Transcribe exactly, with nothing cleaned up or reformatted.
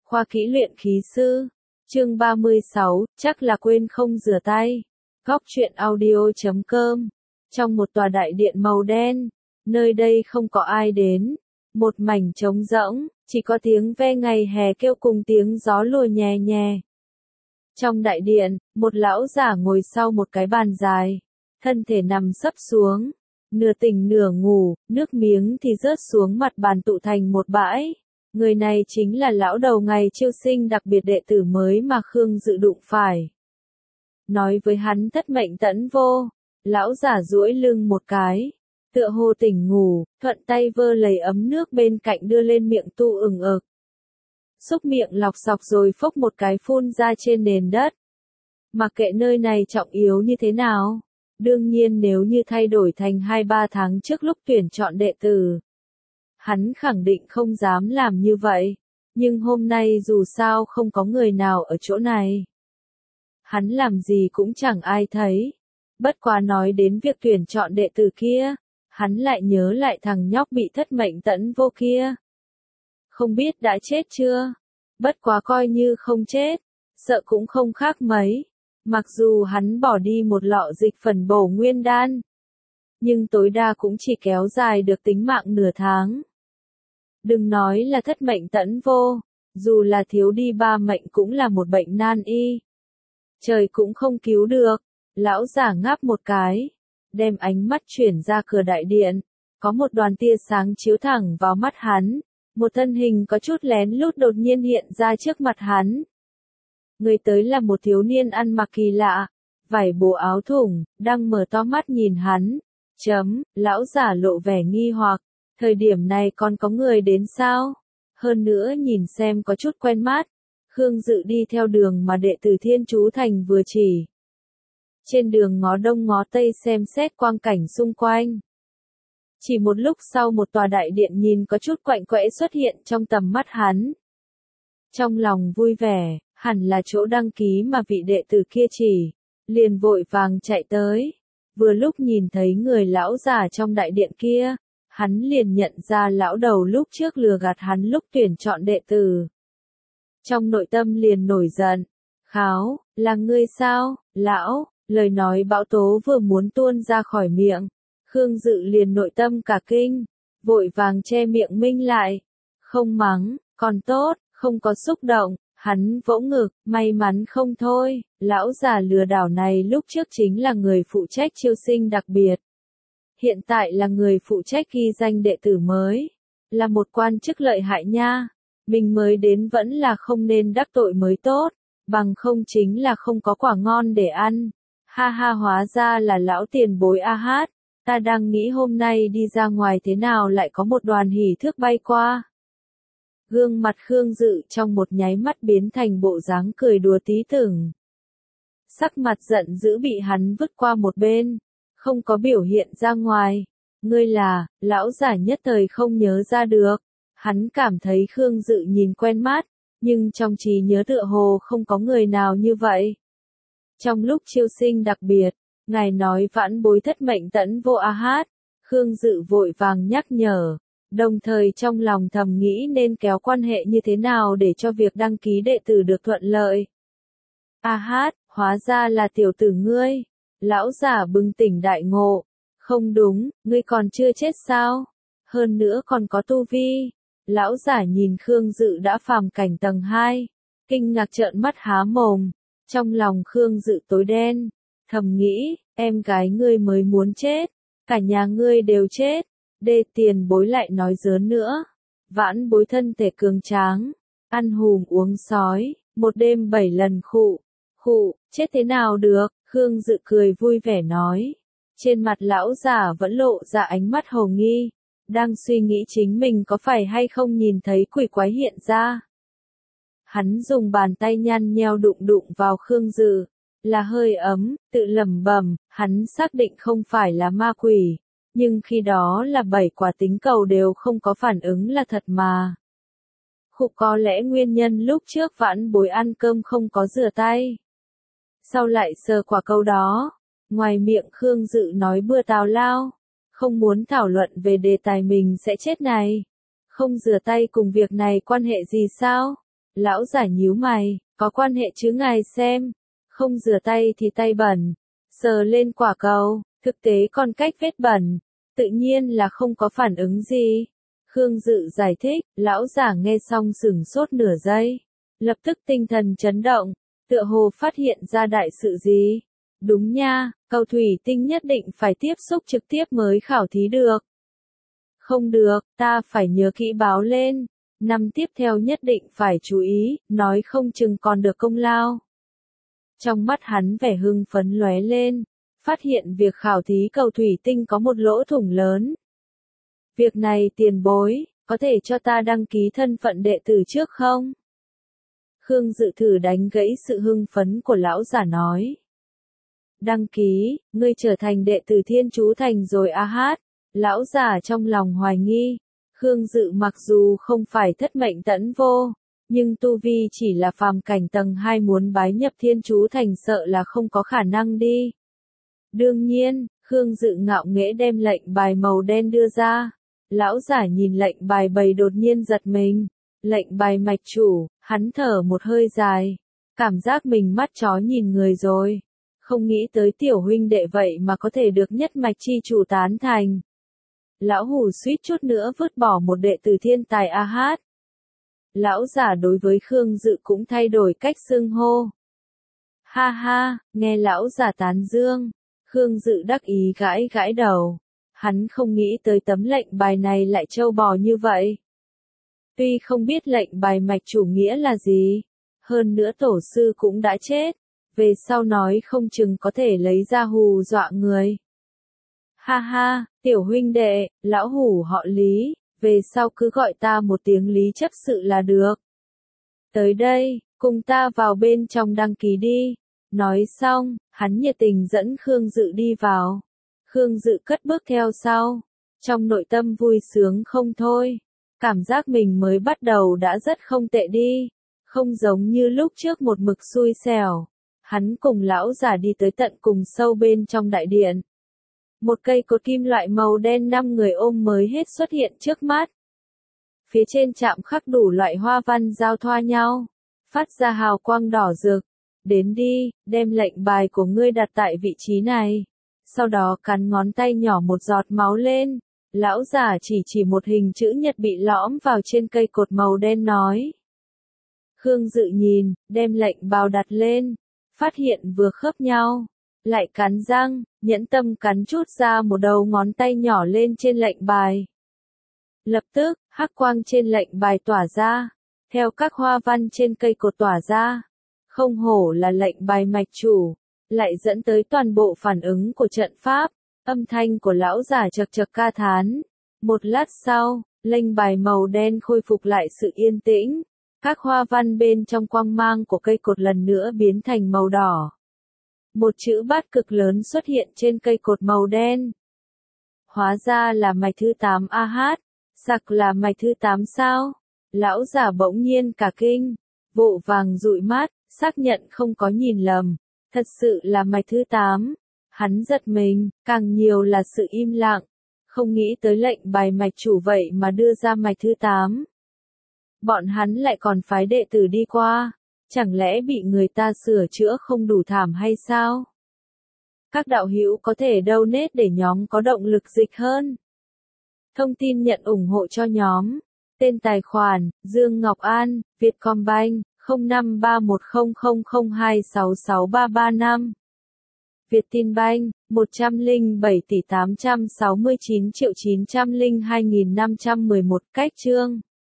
Khoa kỹ luyện khí sư. Chương ba mươi sáu, chắc là quên không rửa tay. Góc truyện audio chấm com. Trong một tòa đại điện màu đen, nơi đây không có ai đến. Một mảnh trống rỗng, chỉ có tiếng ve ngày hè kêu cùng tiếng gió lùa nhẹ nhẹ. Trong đại điện, một lão giả ngồi sau một cái bàn dài, thân thể nằm sấp xuống, nửa tỉnh nửa ngủ, nước miếng thì rớt xuống mặt bàn tụ thành một bãi. Người này chính là lão đầu ngày chiêu sinh đặc biệt đệ tử mới mà Khương Dự đụng phải. Nói với hắn thất mệnh tẫn vô, lão giả duỗi lưng một cái, tựa hồ tỉnh ngủ, thuận tay vơ lấy ấm nước bên cạnh đưa lên miệng tu ửng ực. Xúc miệng lọc sọc rồi phốc một cái phun ra trên nền đất. Mặc kệ nơi này trọng yếu như thế nào, đương nhiên nếu như thay đổi thành hai ba tháng trước lúc tuyển chọn đệ tử, hắn khẳng định không dám làm như vậy, nhưng hôm nay dù sao không có người nào ở chỗ này. Hắn làm gì cũng chẳng ai thấy. Bất quá nói đến việc tuyển chọn đệ tử kia, hắn lại nhớ lại thằng nhóc bị thất mệnh tẫn vô kia. Không biết đã chết chưa? Bất quá coi như không chết, sợ cũng không khác mấy. Mặc dù hắn bỏ đi một lọ dịch phần bổ nguyên đan, nhưng tối đa cũng chỉ kéo dài được tính mạng nửa tháng. Đừng nói là thất mệnh tẫn vô, dù là thiếu đi ba mệnh cũng là một bệnh nan y. Trời cũng không cứu được. Lão giả ngáp một cái, đem ánh mắt chuyển ra cửa đại điện, có một đoàn tia sáng chiếu thẳng vào mắt hắn, một thân hình có chút lén lút đột nhiên hiện ra trước mặt hắn. Người tới là một thiếu niên ăn mặc kỳ lạ, vải bố áo thủng, đang mở to mắt nhìn hắn. Chấm, lão giả lộ vẻ nghi hoặc, thời điểm này còn có người đến sao? Hơn nữa nhìn xem có chút quen mắt. Khương Dự đi theo đường mà đệ tử Thiên Chú Thành vừa chỉ. Trên đường ngó đông ngó tây xem xét quang cảnh xung quanh. Chỉ một lúc sau một tòa đại điện nhìn có chút quạnh quẽ xuất hiện trong tầm mắt hắn. Trong lòng vui vẻ, hẳn là chỗ đăng ký mà vị đệ tử kia chỉ, liền vội vàng chạy tới. Vừa lúc nhìn thấy người lão già trong đại điện kia, hắn liền nhận ra lão đầu lúc trước lừa gạt hắn lúc tuyển chọn đệ tử. Trong nội tâm liền nổi giận, kháo, là ngươi sao, lão? Lời nói bão tố vừa muốn tuôn ra khỏi miệng, Khương Dự liền nội tâm cả kinh, vội vàng che miệng minh lại, không mắng, còn tốt, không có xúc động, hắn vỗ ngực, may mắn không thôi, lão già lừa đảo này lúc trước chính là người phụ trách chiêu sinh đặc biệt. Hiện tại là người phụ trách ghi danh đệ tử mới, là một quan chức lợi hại nha, mình mới đến vẫn là không nên đắc tội mới tốt, bằng không chính là không có quả ngon để ăn. Ha ha, hóa ra là lão tiền bối A Hát, ta đang nghĩ hôm nay đi ra ngoài thế nào lại có một đoàn hỉ thước bay qua. Gương mặt Khương Dự trong một nháy mắt biến thành bộ dáng cười đùa tí tưởng. Sắc mặt giận dữ bị hắn vứt qua một bên, không có biểu hiện ra ngoài. Ngươi là, lão giả nhất thời không nhớ ra được. Hắn cảm thấy Khương Dự nhìn quen mắt, nhưng trong trí nhớ tựa hồ không có người nào như vậy. Trong lúc chiêu sinh đặc biệt, ngài nói vãn bối thất mệnh tẫn vô A Hát, Khương Dự vội vàng nhắc nhở, đồng thời trong lòng thầm nghĩ nên kéo quan hệ như thế nào để cho việc đăng ký đệ tử được thuận lợi. A Hát, hóa ra là tiểu tử ngươi. Lão giả bừng tỉnh đại ngộ, không đúng, ngươi còn chưa chết sao? Hơn nữa còn có tu vi. Lão giả nhìn Khương Dự đã phàm cảnh tầng hai, kinh ngạc trợn mắt há mồm. Trong lòng Khương Dự tối đen, thầm nghĩ, em gái ngươi mới muốn chết, cả nhà ngươi đều chết, đê tiền bối lại nói giỡn nữa. Vãn bối thân thể cường tráng, ăn hùm uống sói, một đêm bảy lần khụ, khụ, chết thế nào được, Khương Dự cười vui vẻ nói. Trên mặt lão giả vẫn lộ ra ánh mắt hồ nghi, đang suy nghĩ chính mình có phải hay không nhìn thấy quỷ quái hiện ra. Hắn dùng bàn tay nhăn nheo đụng đụng vào Khương Dự, là hơi ấm, tự lẩm bẩm, hắn xác định không phải là ma quỷ, nhưng khi đó là bảy quả tính cầu đều không có phản ứng là thật mà. Khụ, có lẽ nguyên nhân lúc trước vãn bối ăn cơm không có rửa tay. Sau lại sờ quả cầu đó, ngoài miệng Khương Dự nói bừa tào lao, không muốn thảo luận về đề tài mình sẽ chết này. Không rửa tay cùng việc này quan hệ gì sao? Lão giả nhíu mày, có quan hệ chứ ngài xem, không rửa tay thì tay bẩn, sờ lên quả cầu, thực tế còn cách vết bẩn, tự nhiên là không có phản ứng gì. Khương Dự giải thích, lão giả nghe xong sửng sốt nửa giây, lập tức tinh thần chấn động, tựa hồ phát hiện ra đại sự gì. Đúng nha, cầu thủy tinh nhất định phải tiếp xúc trực tiếp mới khảo thí được. Không được, ta phải nhớ kỹ báo lên, năm tiếp theo nhất định phải chú ý, nói không chừng còn được công lao. Trong mắt hắn vẻ hưng phấn lóe lên, phát hiện việc khảo thí cầu thủy tinh có một lỗ thủng lớn. Việc này tiền bối, có thể cho ta đăng ký thân phận đệ tử trước không? Khương Dự thử đánh gãy sự hưng phấn của lão giả nói. Đăng ký, ngươi trở thành đệ tử Thiên Chú Thành rồi a hát. Lão giả trong lòng hoài nghi. Khương Dự mặc dù không phải thất mệnh tẫn vô, nhưng tu vi chỉ là phàm cảnh tầng hai, muốn bái nhập Thiên Chú Thành sợ là không có khả năng đi. Đương nhiên, Khương Dự ngạo nghễ đem lệnh bài màu đen đưa ra. Lão giả nhìn lệnh bài bầy đột nhiên giật mình. Lệnh bài mạch chủ, hắn thở một hơi dài. Cảm giác mình mắt chó nhìn người rồi. Không nghĩ tới tiểu huynh đệ vậy mà có thể được nhất mạch chi chủ tán thành. Lão hủ suýt chút nữa vứt bỏ một đệ tử thiên tài a hát. Lão giả đối với Khương Dự cũng thay đổi cách xưng hô. Ha ha, nghe lão giả tán dương. Khương Dự đắc ý gãi gãi đầu. Hắn không nghĩ tới tấm lệnh bài này lại trâu bò như vậy. Tuy không biết lệnh bài mạch chủ nghĩa là gì, hơn nữa tổ sư cũng đã chết, về sau nói không chừng có thể lấy ra hù dọa người. Ha ha, tiểu huynh đệ, lão hủ họ Lý, về sau cứ gọi ta một tiếng Lý chấp sự là được. Tới đây, cùng ta vào bên trong đăng ký đi. Nói xong, hắn nhiệt tình dẫn Khương Dự đi vào. Khương Dự cất bước theo sau, trong nội tâm vui sướng không thôi. Cảm giác mình mới bắt đầu đã rất không tệ đi, không giống như lúc trước một mực xui xẻo. Hắn cùng lão giả đi tới tận cùng sâu bên trong đại điện. Một cây cột kim loại màu đen năm người ôm mới hết xuất hiện trước mắt. Phía trên chạm khắc đủ loại hoa văn giao thoa nhau, phát ra hào quang đỏ rực. Đến đi, đem lệnh bài của ngươi đặt tại vị trí này. Sau đó cắn ngón tay nhỏ một giọt máu lên. Lão giả chỉ chỉ một hình chữ nhật bị lõm vào trên cây cột màu đen nói. Khương Dự nhìn, đem lệnh bài đặt lên, phát hiện vừa khớp nhau, lại cắn răng, nhẫn tâm cắn chút ra một đầu ngón tay nhỏ lên trên lệnh bài. Lập tức, hắc quang trên lệnh bài tỏa ra, theo các hoa văn trên cây cột tỏa ra. Không hổ là lệnh bài mạch chủ, lại dẫn tới toàn bộ phản ứng của trận pháp. Âm thanh của lão giả chật chật ca thán. Một lát sau, lệnh bài màu đen khôi phục lại sự yên tĩnh. Các hoa văn bên trong quang mang của cây cột lần nữa biến thành màu đỏ. Một chữ bát cực lớn xuất hiện trên cây cột màu đen. Hóa ra là mạch thứ tám a hát. Sặc là mạch thứ tám sao? Lão giả bỗng nhiên cả kinh. Vội vàng dụi mắt, xác nhận không có nhìn lầm. Thật sự là mạch thứ tám. Hắn giật mình, càng nhiều là sự im lặng. Không nghĩ tới lệnh bài mạch chủ vậy mà đưa ra mạch thứ tám. Bọn hắn lại còn phái đệ tử đi qua. Chẳng lẽ bị người ta sửa chữa không đủ thảm hay sao? Các đạo hữu có thể donate để nhóm có động lực dịch hơn. Thông tin nhận ủng hộ cho nhóm. Tên tài khoản, Dương Ngọc An, Vietcombank, không năm ba một không không không hai sáu sáu ba ba năm. Vietinbank, một trăm lẻ bảy tỷ tám trăm sáu mươi chín triệu chín trăm lẻ hai nghìn năm trăm mười một. Cách chương